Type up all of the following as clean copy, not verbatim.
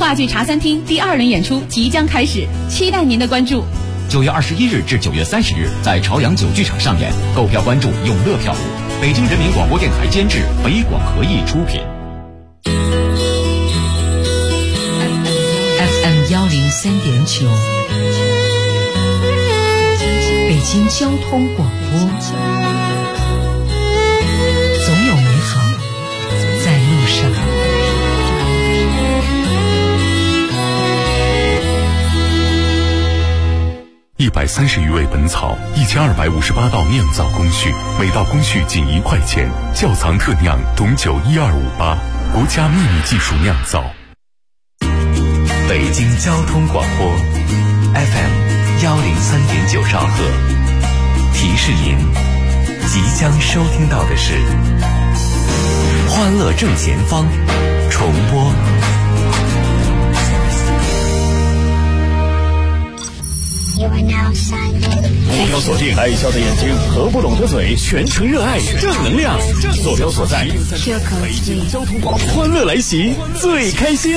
话剧茶餐厅第2轮演出即将开始，期待您的关注。 9月21日至9月30日，在朝阳9剧场上演，购票关注永乐票务。北京人民广播电台监制，北广合艺出品。 FM 103.9，北京交通广播，总有美好在路上。 130余味本草，1258道酿造工序，每道工序仅1块钱。窖藏特酿董酒12588，国家秘密技术酿造。 北京交通广播 FM 103.9兆赫，提示您即将收听到的是欢乐正前方重播。 目标锁定爱笑的眼睛和不拢的嘴，全程热爱正能量。坐标所在北京交通广播，欢乐来袭，最开心。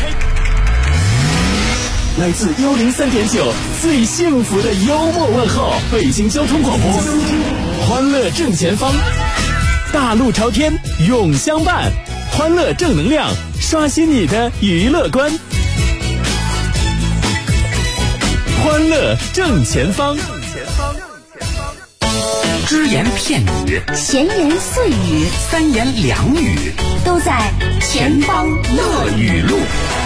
来自103.9最幸福的幽默问候，北京交通广播，欢乐正前方，大路朝天永相伴，欢乐正能量，刷新你的娱乐观。欢乐正前方， 只言片语， 闲言碎语， 三言两语， 都在前方乐语录。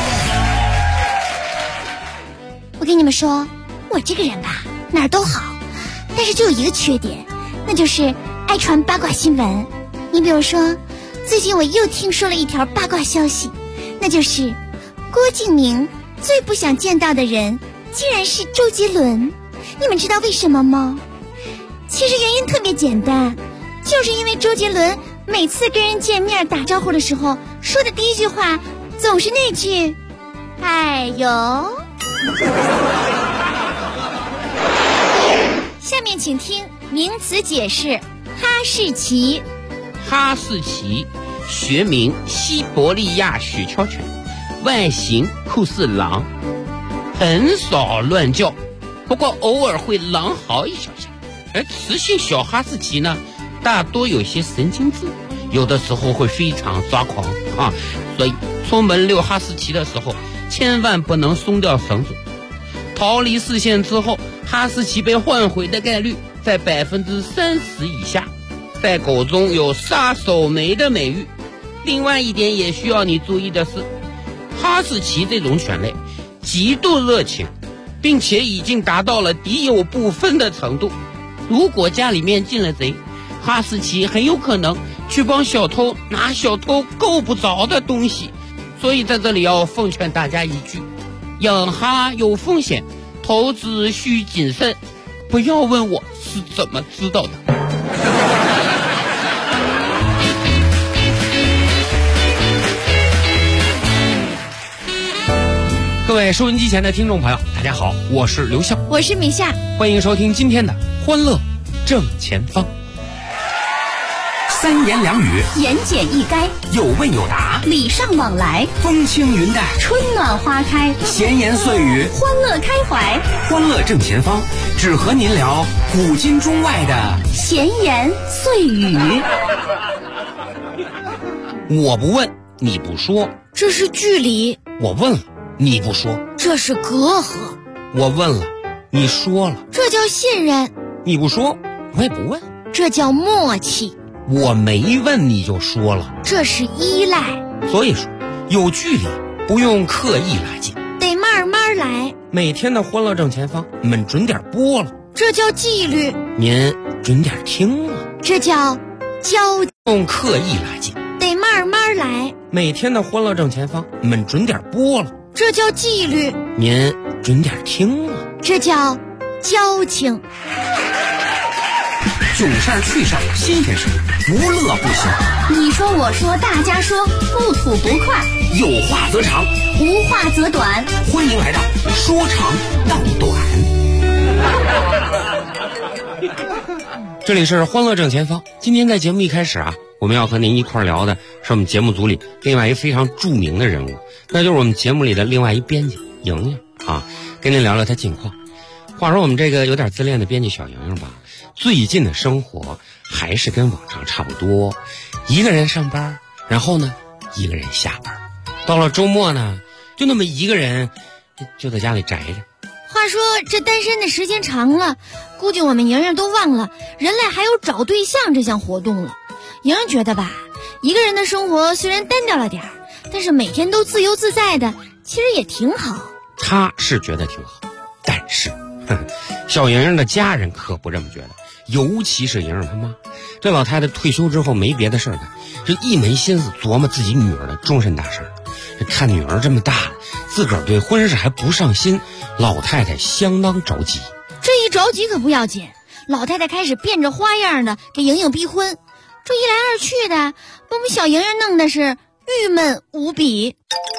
我跟你们说，我这个人吧，哪儿都好，但是就有一个缺点，那就是爱传八卦新闻。你比如说，最近我又听说了一条八卦消息，那就是郭敬明最不想见到的人竟然是周杰伦。你们知道为什么吗？其实原因特别简单，就是因为周杰伦每次跟人见面打招呼的时候说的第一句话总是那句哎呦。下面请听名词解释。哈士奇， 哈士奇学名西伯利亚雪橇犬，外形酷似狼，很少乱叫，不过偶尔会狼嚎一小下。而雌性小哈士奇呢，大多有些神经质，有的时候会非常抓狂啊，所以出门遛哈士奇的时候千万不能松掉绳子。逃离视线之后，哈士奇被唤回的概率在30%以下，在狗中有杀手馁的美誉。另外一点也需要你注意的是，哈士奇这种犬类极度热情，并且已经达到了敌友不分的程度。如果家里面进了贼，哈士奇很有可能去帮小偷拿小偷够不着的东西。所以在这里要奉劝大家一句，养哈有风险，投资需谨慎。不要问我是怎么知道的。 各位收音机前的听众朋友，大家好，我是刘笑， 我是米夏， 欢迎收听今天的欢乐正前方。三言两语， 言简意赅， 有问有答， 礼尚往来， 风轻云淡， 春暖花开， 闲言碎语， 欢乐开怀。 欢乐正前方，只和您聊古今中外的闲言碎语。 我不问，你不说， 这是距离； 我问了，你不说， 这是隔阂； 我问了，你说了， 这叫信任； 你不说，我也不问， 这叫默契； 我没问你就说了， 这是依赖。 所以说，有距离不用刻意拉近， 得慢慢来。 每天的欢乐正前方，你们准点播了， 这叫纪律； 您准点听了， 这叫交。 用刻意拉近， 得慢慢来。 每天的欢乐正前方，你们准点播了， 这叫纪律； 您准点听了， 这叫交情。 囧事儿趣事儿新鲜事儿，不乐不行。 你说我说大家说，不吐不快， 有话则长， 无话则短。 欢迎来到说长道短。这里是欢乐正前方。今天在节目一开始啊，我我们要和您一块聊的是我们节目组里另外一个非常著名的人物，那就是我们节目里的另外一编辑莹莹啊，跟您聊聊她近况。话说我们这个有点自恋的编辑小莹莹吧，最近的生活还是跟往常差不多，一个人上班，然后呢一个人下班，到了周末呢就那么一个人就在家里宅着。 话说这单身的时间长了，估计我们莹莹都忘了人类还有找对象这项活动了。莹莹觉得吧，一个人的生活虽然单调了点儿，但是每天都自由自在的，其实也挺好。 她是觉得挺好，但是小莹莹的家人可不这么觉得，尤其是莹莹她妈。这老太太退休之后没别的事干，这一门心思琢磨自己女儿的终身大事。看女儿这么大了，自个儿对婚事还不上心，老太太相当着急。 这一着急可不要紧，老太太开始变着花样的给莹莹逼婚。这一来二去的，把我们小莹莹弄的是郁闷无比。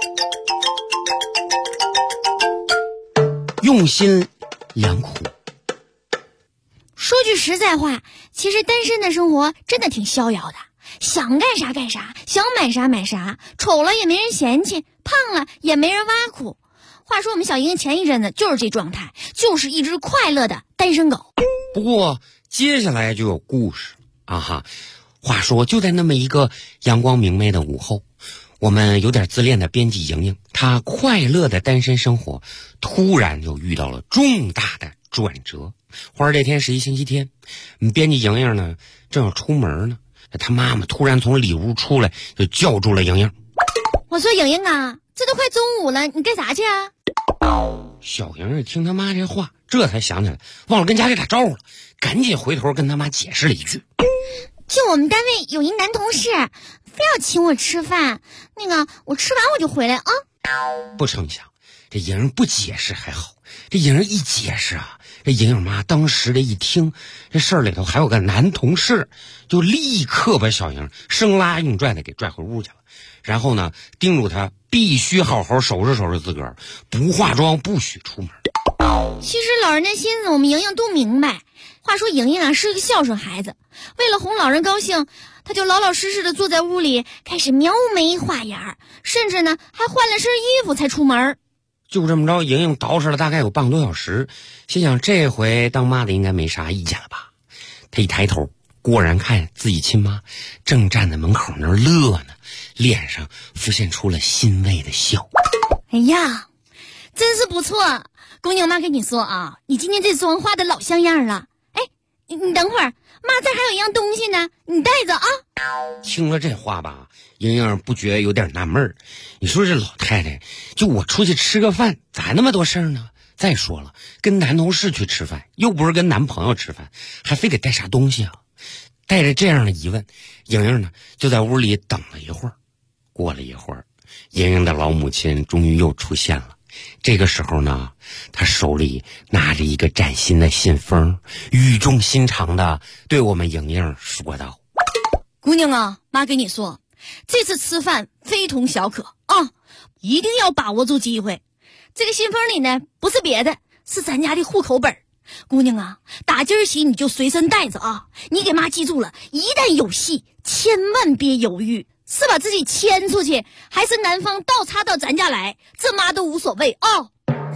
用心良苦。 说句实在话，其实单身的生活真的挺逍遥的，想干啥干啥，想买啥买啥，丑了也没人嫌弃，胖了也没人挖苦。话说我们小莹莹前一阵子就是这状态，就是一只快乐的单身狗。 不过接下来就有故事啊哈。话说就在那么一个阳光明媚的午后，我们有点自恋的编辑莹莹，她快乐的单身生活突然就遇到了重大的转折。话说这天是一星期天，编辑莹莹呢正要出门呢，她妈妈突然从里屋出来就叫住了莹莹。 我说莹莹啊，这都快中午了，你干啥去啊？ 小莹莹听她妈这话，这才想起来忘了跟家里打招呼了，赶紧回头跟她妈解释了一句， 就我们单位有一男同事非要请我吃饭，那个我吃完我就回来啊。 不成想这莹莹不解释还好，这莹莹一解释啊，这莹莹妈当时这一听这事儿里头还有个男同事，就立刻把小莹生拉硬拽的给拽回屋去了，然后呢叮嘱她必须好好收拾收拾自个儿，不化妆不许出门。 其实老人的心思我们莹莹都明白。话说莹莹啊是个孝顺孩子，为了哄老人高兴，她就老老实实的坐在屋里开始描眉画眼，甚至呢还换了身衣服才出门。 就这么着，莹莹捯饬了大概有半个多小时，心想这回当妈的应该没啥意见了吧。她一抬头，果然看自己亲妈正站在门口那儿乐呢，脸上浮现出了欣慰的笑。 哎呀，真是不错，姑娘妈跟你说啊，你今天这妆化的老像样了。哎，你等会儿，妈这还有一样东西呢，你带着啊。 听了这话吧，莹莹不觉有点纳闷儿。你说这老太太，就我出去吃个饭，咋那么多事儿呢？再说了，跟男同事去吃饭，又不是跟男朋友吃饭，还非得带啥东西啊？带着这样的疑问，莹莹呢就在屋里等了一会儿。过了一会儿，莹莹的老母亲终于又出现了。这个时候呢，她手里拿着一个崭新的信封，语重心长的对我们莹莹说道： 姑娘啊，妈跟你说，这次吃饭非同小可啊，一定要把握住机会。这个信封里呢不是别的，是咱家的户口本。姑娘啊，打今儿起你就随身带着啊，你给妈记住了，一旦有戏千万别犹豫，是把自己牵出去，还是男方倒插到咱家来，这妈都无所谓啊。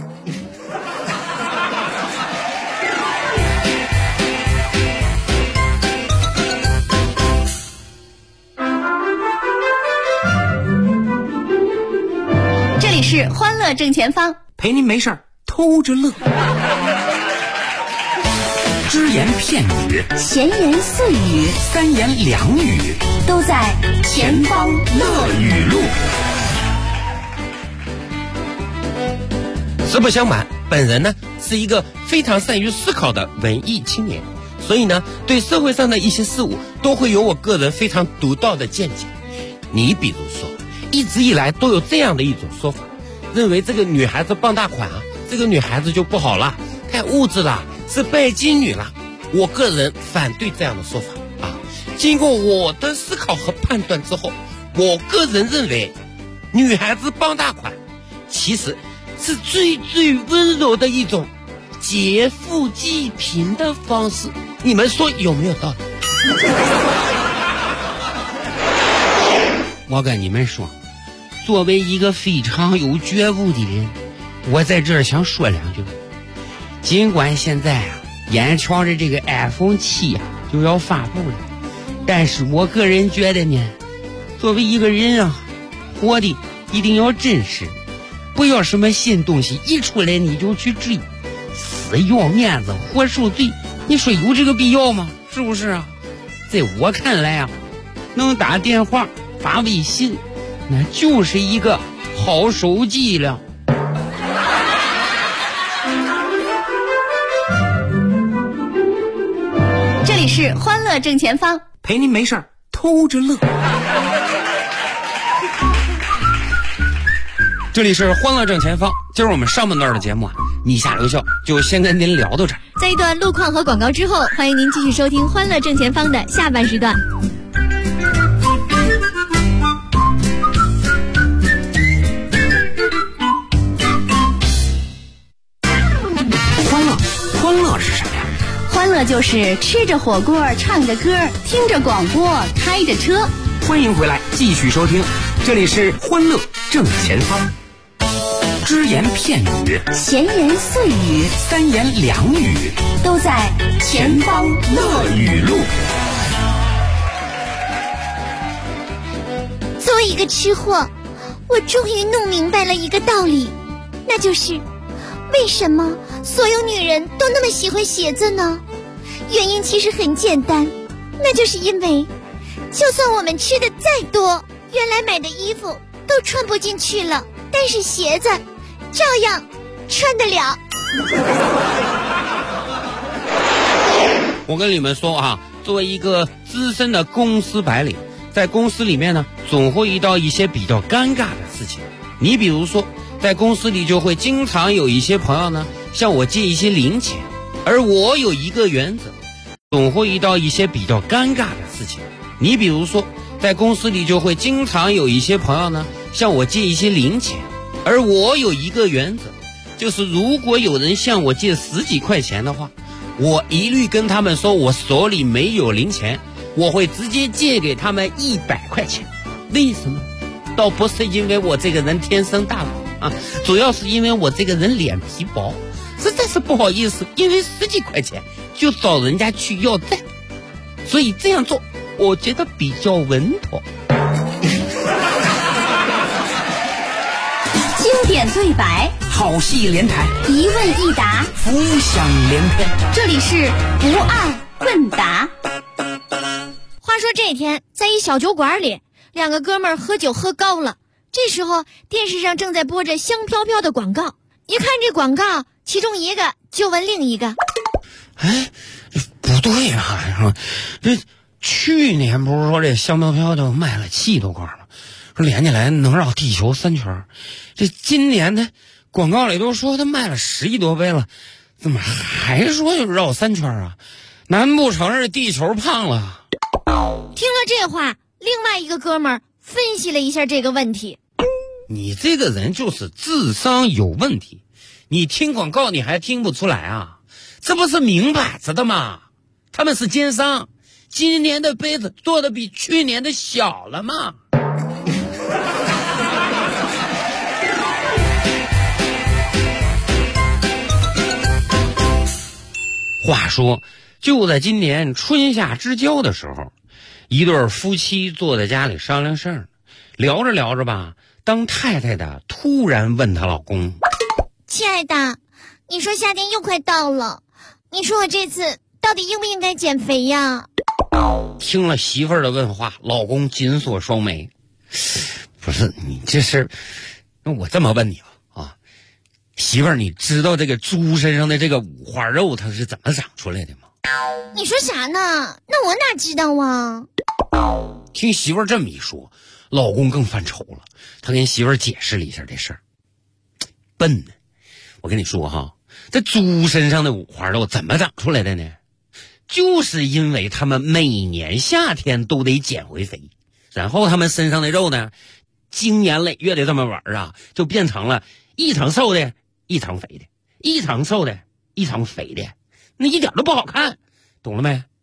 这里是欢乐正前方， 陪您没事儿偷着乐。只言片语， 闲言碎语， 三言两语， 都在前方乐语录。 实不相瞒，本人呢是一个非常善于思考的文艺青年，所以呢对社会上的一些事物都会有我个人非常独到的见解。你比如说，一直以来都有这样的一种说法，认为这个女孩子傍大款啊，这个女孩子就不好了，太物质了，是拜金女了。我个人反对这样的说法啊。经过我的思考和判断之后，我个人认为，女孩子傍大款其实是最最温柔的一种劫富济贫的方式。你们说有没有道理？ 我跟你们说，作为一个非常有觉悟的人，我在这儿想说两句。尽管现在啊，眼瞧着这个 iPhone 7啊就要发布了，但是我个人觉得呢，作为一个人啊，活的一定要真实，不要什么新东西一出来你就去追，死要面子活受罪，你说有这个必要吗？是不是啊？在我看来啊，能打电话发微信那就是一个好手机了。 这里是欢乐正前方， 陪您没事儿偷着乐。这里是欢乐正前方，今儿我们上半段的节目啊，你下留校就先跟您聊到这儿。 在一段路况和广告之后，欢迎您继续收听欢乐正前方的下半时段。 欢乐是什么呀？ 欢乐就是吃着火锅，唱着歌，听着广播，开着车。 欢迎回来，继续收听，这里是欢乐正前方。只言片语， 闲言碎语， 三言两语， 都在前方乐语录。 作为一个吃货，我终于弄明白了一个道理，那就是为什么所有女人都那么喜欢鞋子呢？原因其实很简单，那就是因为就算我们吃的再多，原来买的衣服都穿不进去了，但是鞋子照样穿得了。 我跟你们说啊，作为一个资深的公司白领，在公司里面呢，总会遇到一些比较尴尬的事情。你比如说，在公司里就会经常有一些朋友呢向我借一些零钱，而我有一个原则，总会遇到一些比较尴尬的事情。你比如说，在公司里就会经常有一些朋友呢向我借一些零钱，而我有一个原则，就是如果有人向我借10几块钱的话，我一律跟他们说我手里没有零钱，我会直接借给他们100块钱。为什么？倒不是因为我这个人天生大方啊，主要是因为我这个人脸皮薄，实在是不好意思，因为10几块钱就找人家去要债，所以这样做我觉得比较稳妥。 经典对白， 好戏连台， 一问一答， 浮想联翩。 这里是不二问答。 话说这天，在一小酒馆里，2个哥们儿喝酒喝高了。这时候电视上正在播着香飘飘的广告，一看这广告，其中一个就问另一个： 哎，不对啊，这去年不是说这香飘飘的卖了7多罐吗？说连起来能绕地球3圈，这今年的广告里都说他卖了11多杯了，怎么还说就绕3圈啊？难不成是地球胖了？ 听了这话，另外一个哥们儿分析了一下这个问题。 你这个人就是智商有问题，你听广告你还听不出来啊？这不是明摆着的吗？他们是奸商，今年的杯子做的比去年的小了嘛。话说，就在今年春夏之交的时候，一对夫妻坐在家里商量事儿，聊着聊着吧，当太太的突然问她老公： 亲爱的，你说夏天又快到了，你说我这次到底应不应该减肥呀？ 听了媳妇儿的问话，老公紧锁双眉。不是你这是，那我这么问你吧啊，媳妇儿，你知道这个猪身上的这个五花肉它是怎么长出来的吗？ 你说啥呢？那我哪知道啊？ 听媳妇儿这么一说，老公更犯愁了。他跟媳妇儿解释了一下这事儿。笨呢，我跟你说哈，这猪身上的五花肉怎么长出来的呢？就是因为他们每年夏天都得减回肥，然后他们身上的肉呢，经年累月的这么玩啊，就变成了一层瘦的，一层肥的，一层瘦的，一层肥的，那一点都不好看，懂了没？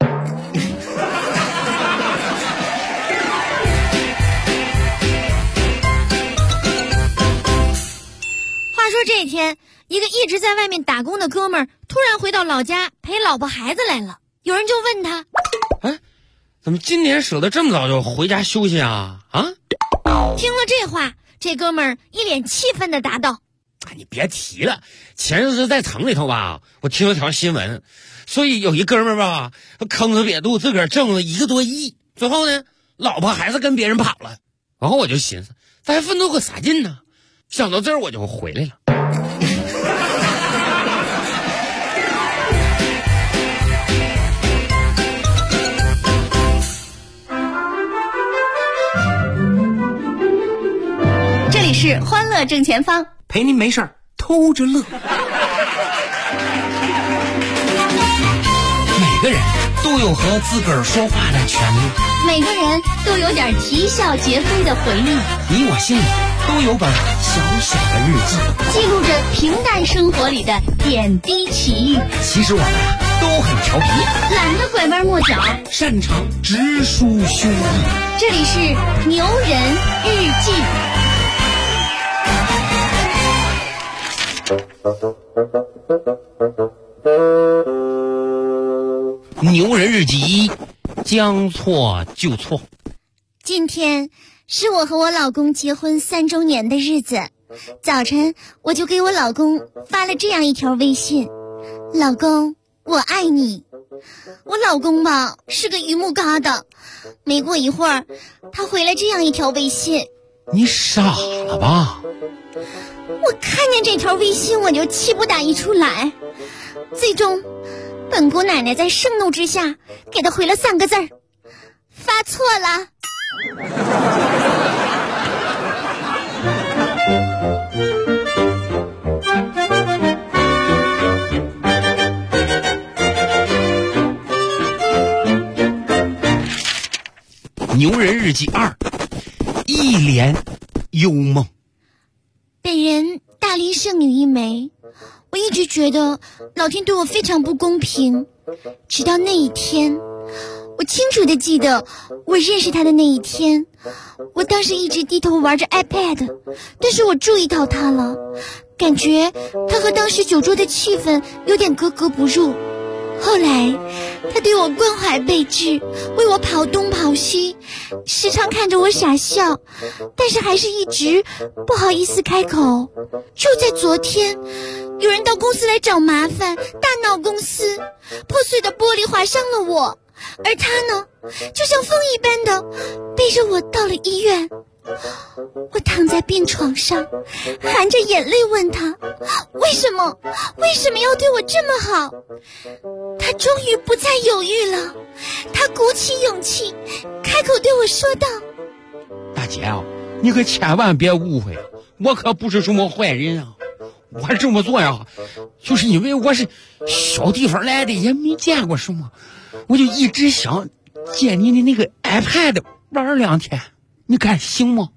说这天，一个一直在外面打工的哥们儿突然回到老家陪老婆孩子来了。有人就问他： 哎，怎么今年舍得这么早就回家休息啊？啊！ 听了这话，这哥们儿一脸气愤地答道： 你别提了，前日子在城里头吧，我听了条新闻，所以有一哥们儿吧，坑着瘪肚，自个儿挣了1个多亿，最后呢，老婆孩子跟别人跑了。然后我就寻思，咱奋斗个啥劲呢？想到这儿我就回来了。 这里是欢乐正前方， 陪您没事儿偷着乐。 每个人都有和自个儿说话的权利， 每个人都有点啼笑皆非的回忆， 你我心里都有本小小的日记， 记录着平淡生活里的点滴奇遇。 其实我们都很调皮， 懒得拐弯抹角， 擅长直抒胸臆。 这里是牛人日记。 牛人日记，将错就错。 今天是我和我老公结婚3周年的日子，早晨我就给我老公发了这样一条微信：老公，我爱你。我老公吧是个榆木疙瘩，没过一会儿他回来这样一条微信： 你傻了吧？ 我看见这条微信我就气不打一处来，最终本姑奶奶在盛怒之下给他回了3个字儿：发错了。 牛人日记2，一帘幽梦。 本人大龄剩女一枚，我一直觉得老天对我非常不公平，直到那一天，我清楚地记得我认识他的那一天，我当时一直低头玩着 iPad， 但是我注意到他了，感觉他和当时酒桌的气氛有点格格不入。后来他对我关怀备至，为我跑东跑西，时常看着我傻笑，但是还是一直不好意思开口。就在昨天，有人到公司来找麻烦，大闹公司，破碎的玻璃划伤了我，而他呢，就像风一般的背着我到了医院。我躺在病床上，含着眼泪问他为什么要对我这么好。他终于不再犹豫了，他鼓起勇气开口对我说道： 大姐啊，你可千万别误会，我可不是什么坏人啊，我这么做呀，就是因为我是小地方来的，也没见过什么，我就一直想借你的那个 iPad 玩2天，你看行吗？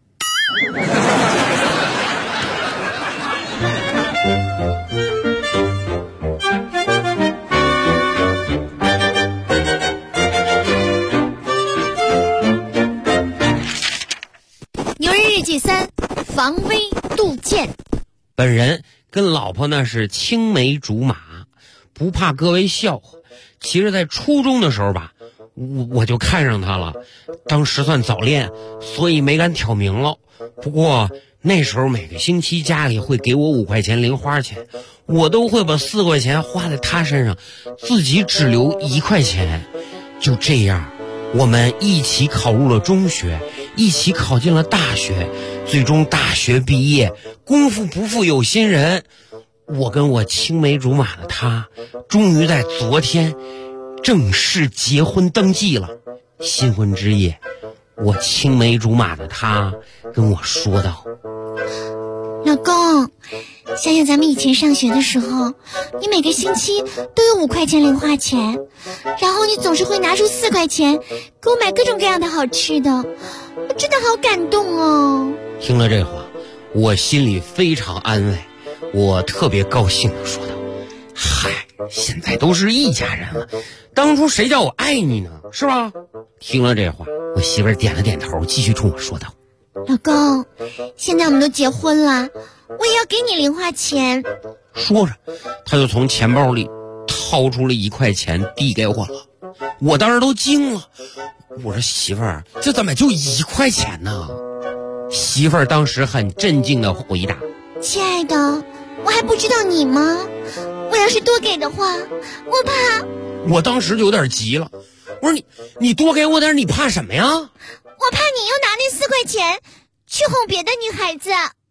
牛人日记3，防微杜渐。 本人跟老婆那是青梅竹马，不怕各位笑话。其实在初中的时候吧，我就看上他了，当时算早恋，所以没敢挑明了。不过那时候每个星期家里会给我5块钱零花钱，我都会把4块钱花在他身上，自己只留1块钱。就这样，我们一起考入了中学，一起考进了大学，最终大学毕业，功夫不负有心人，我跟我青梅竹马的他，终于在昨天正式结婚登记了。新婚之夜，我青梅竹马的他跟我说道： 老公，想想咱们以前上学的时候，你每个星期都有5块钱零花钱，然后你总是会拿出4块钱给我买各种各样的好吃的，我真的好感动哦。 听了这话，我心里非常安慰，我特别高兴地说道：嗨，现在都是一家人了，当初谁叫我爱你呢，是吧？听了这话，我媳妇儿点了点头，继续冲我说道： 老公，现在我们都结婚了， 我也要给你零花钱。 说着，他就从钱包里掏出了1块钱递给我了。我当时都惊了，我说媳妇儿，这怎么就1块钱呢？媳妇儿当时很镇静地回答： 亲爱的，我还不知道你吗？我要是多给的话，我怕。 我当时就有点急了，我说你多给我点，你怕什么呀？ 我怕你又拿那4块钱去哄别的女孩子。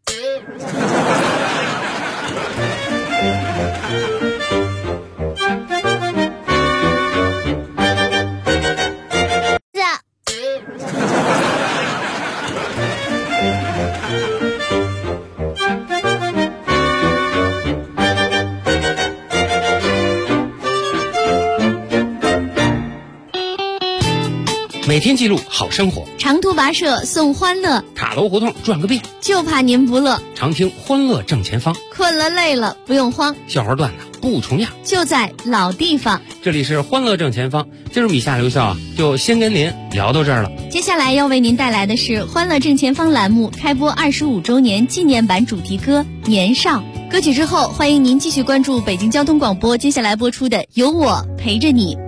每天记录好生活， 长途跋涉送欢乐， 塔楼胡同转个遍， 就怕您不乐。 常听欢乐正前方， 困了累了不用慌， 笑话段子不重样， 就在老地方。 这里是欢乐正前方，今儿米夏留校啊，就先跟您聊到这儿了。 接下来要为您带来的是欢乐正前方栏目开播25周年纪念版主题歌《年少》。歌曲之后，欢迎您继续关注北京交通广播接下来播出的《有我陪着你》。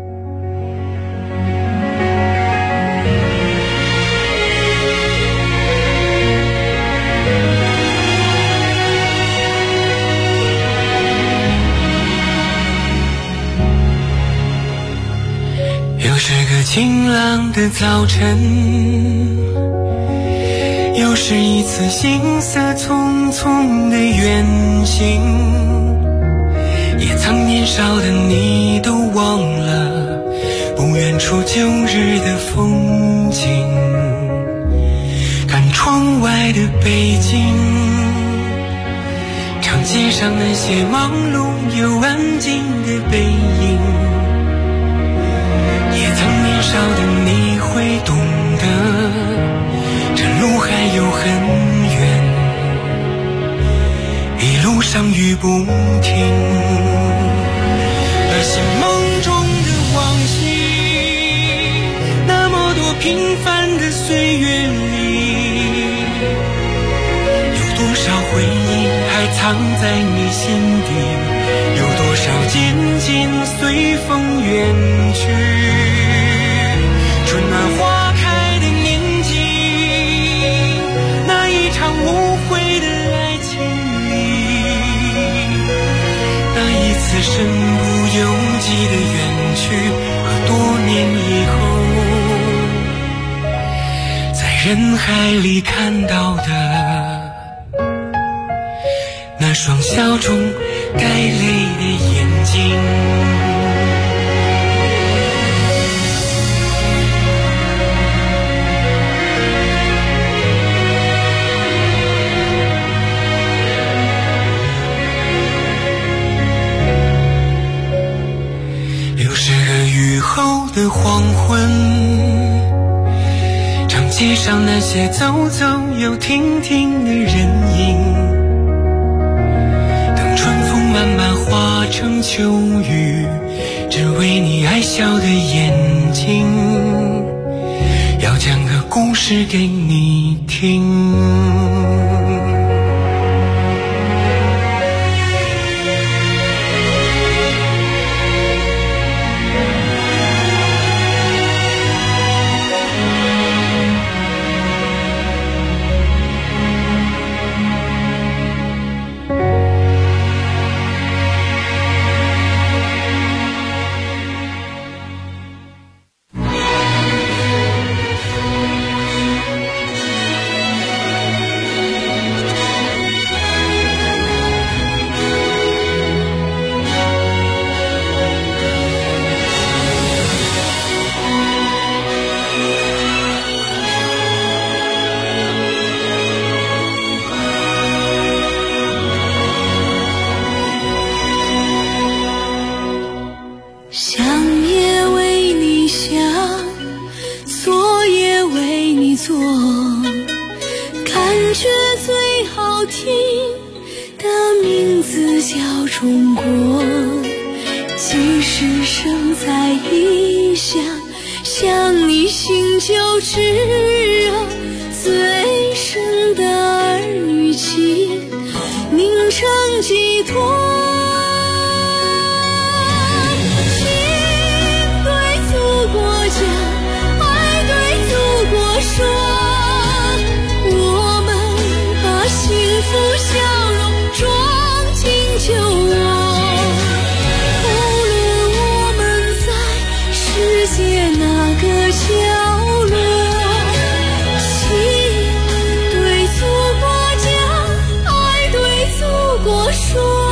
又是个晴朗的早晨，又是一次行色匆匆的远行，也曾年少的你都忘了不远处旧日的风景，看窗外的北京，长街上那些忙碌又安静的背影，也曾年少的你会懂得，这路还有很远，一路上雨不停。那些梦中的往昔，那么多平凡的岁月里，有多少回忆还藏在你心底，有多少渐渐随风远去。春暖花开的年纪，那一场无悔的爱情里，那一次身不由己的远去，和多年以后在人海里看到的那双笑中带泪的眼睛。雨后的黄昏，长街上那些走走又停停的人影，等春风慢慢化成秋雨，只为你爱笑的眼睛，要讲个故事给你听。 中国，即使生在异乡，想你心就炙热。最深的儿女情， 寄托。心对祖国讲，爱对祖国说，我们把幸福笑容装进酒窝。无论我们在世界哪个角落，心对祖国讲，爱对祖国说。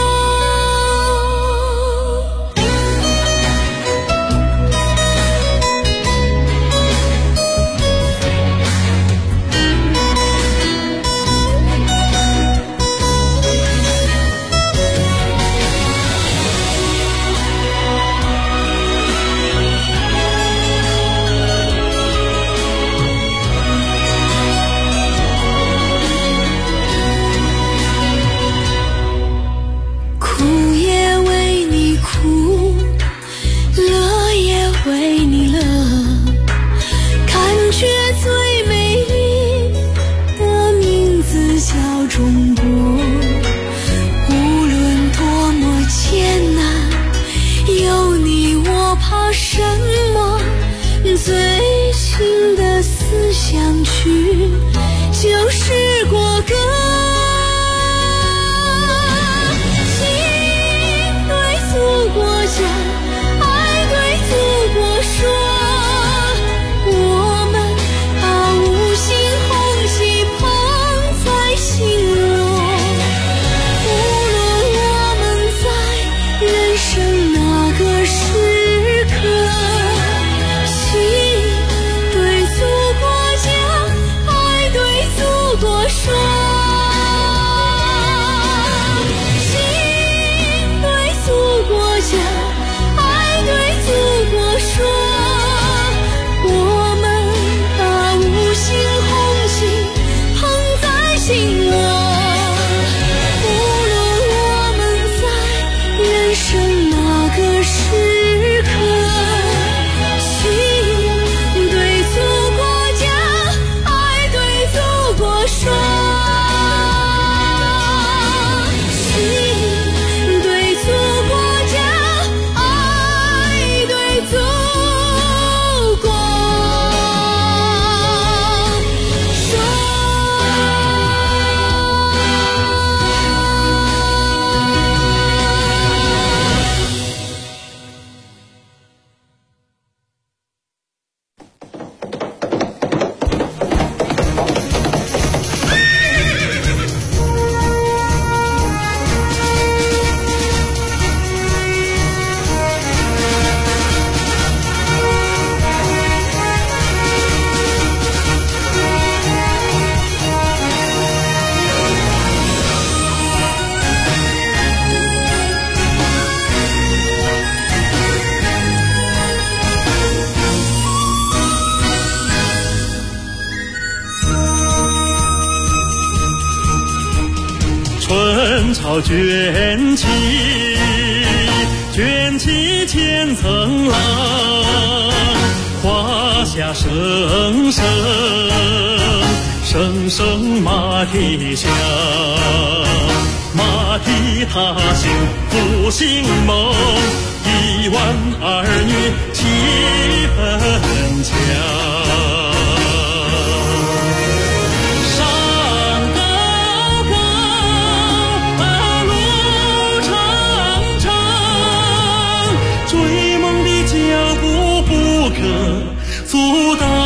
最新的思想曲就是国歌。心对祖国讲，爱对祖国说，我们把五星红旗捧在心窝。无论我们在人生哪个时刻，对祖国讲，爱对祖国说。心对祖国讲，爱对祖国说，我们把五星红旗捧在心窝。无论我们在人生哪个时刻，对祖国讲，爱对祖国说。心对祖国讲，爱对祖国说。 春潮卷起，卷起千层浪，华夏声声，声声马蹄响，马蹄踏行复兴梦，1万儿女气氛强。阻挡